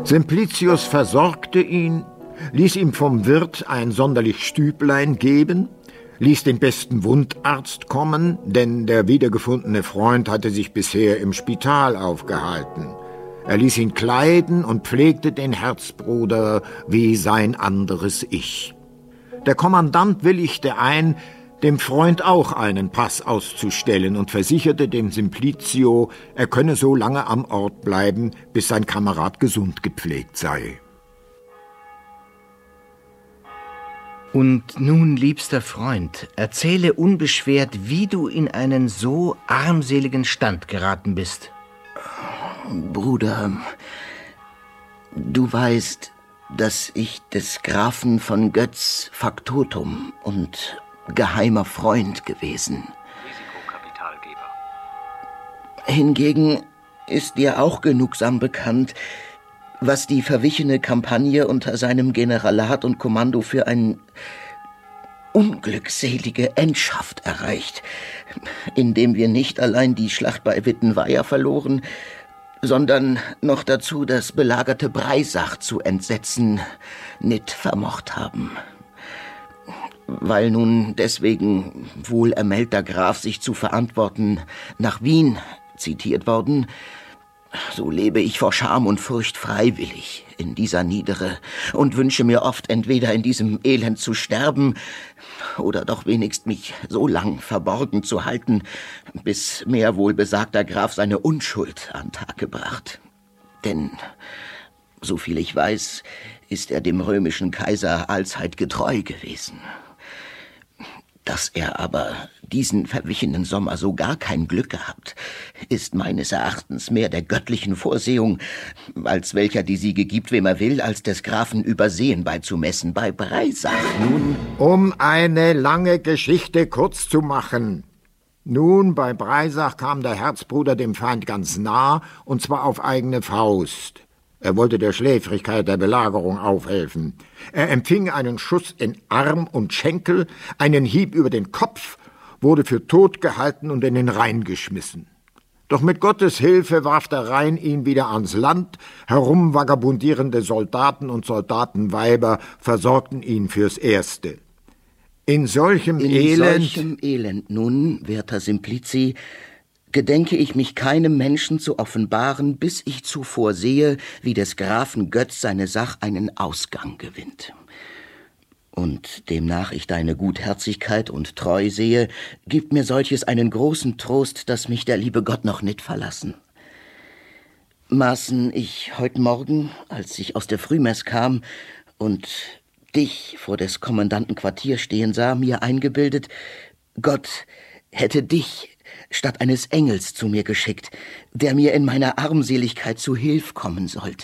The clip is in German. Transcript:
Simplicius versorgte ihn, ließ ihm vom Wirt ein sonderlich Stüblein geben, ließ den besten Wundarzt kommen, denn der wiedergefundene Freund hatte sich bisher im Spital aufgehalten. Er ließ ihn kleiden und pflegte den Herzbruder wie sein anderes Ich. Der Kommandant willigte ein, dem Freund auch einen Pass auszustellen und versicherte dem Simplicio, er könne so lange am Ort bleiben, bis sein Kamerad gesund gepflegt sei. Und nun, liebster Freund, erzähle unbeschwert, wie du in einen so armseligen Stand geraten bist. Bruder, du weißt, dass ich des Grafen von Götz Faktotum und geheimer Freund gewesen. Risikokapitalgeber. Hingegen ist dir auch genugsam bekannt, was die verwichene Kampagne unter seinem Generalat und Kommando für eine unglückselige Endschaft erreicht, indem wir nicht allein die Schlacht bei Wittenweier verloren, sondern noch dazu das belagerte Breisach zu entsetzen nicht vermocht haben. Weil nun deswegen wohlermeldter Graf sich zu verantworten nach Wien zitiert worden, so lebe ich vor Scham und Furcht freiwillig in dieser Niedere und wünsche mir oft entweder in diesem Elend zu sterben oder doch wenigst mich so lang verborgen zu halten, bis mehr wohlbesagter Graf seine Unschuld an Tag gebracht. Denn, soviel ich weiß, ist er dem römischen Kaiser allzeit getreu gewesen. Dass er aber diesen verwichenen Sommer so gar kein Glück gehabt, ist meines Erachtens mehr der göttlichen Vorsehung, als welcher die Siege gibt, wem er will, als des Grafen Übersehen beizumessen. Bei Breisach nun... Um eine lange Geschichte kurz zu machen. Nun, bei Breisach kam der Herzbruder dem Feind ganz nah, und zwar auf eigene Faust. Er wollte der Schläfrigkeit der Belagerung aufhelfen. Er empfing einen Schuss in Arm und Schenkel, einen Hieb über den Kopf, wurde für tot gehalten und in den Rhein geschmissen. Doch mit Gottes Hilfe warf der Rhein ihn wieder ans Land, herumvagabundierende Soldaten und Soldatenweiber versorgten ihn fürs Erste. In solchem Elend nun, werter Simplici, gedenke ich mich keinem Menschen zu offenbaren, bis ich zuvor sehe, wie des Grafen Götz seine Sach einen Ausgang gewinnt. Und demnach ich deine Gutherzigkeit und Treu sehe, gibt mir solches einen großen Trost, dass mich der liebe Gott noch nicht verlassen. Maßen ich heut Morgen, als ich aus der Frühmess kam und dich vor des Kommandanten Quartier stehen sah, mir eingebildet, Gott hätte dich statt eines Engels zu mir geschickt, der mir in meiner Armseligkeit zu Hilf kommen sollte.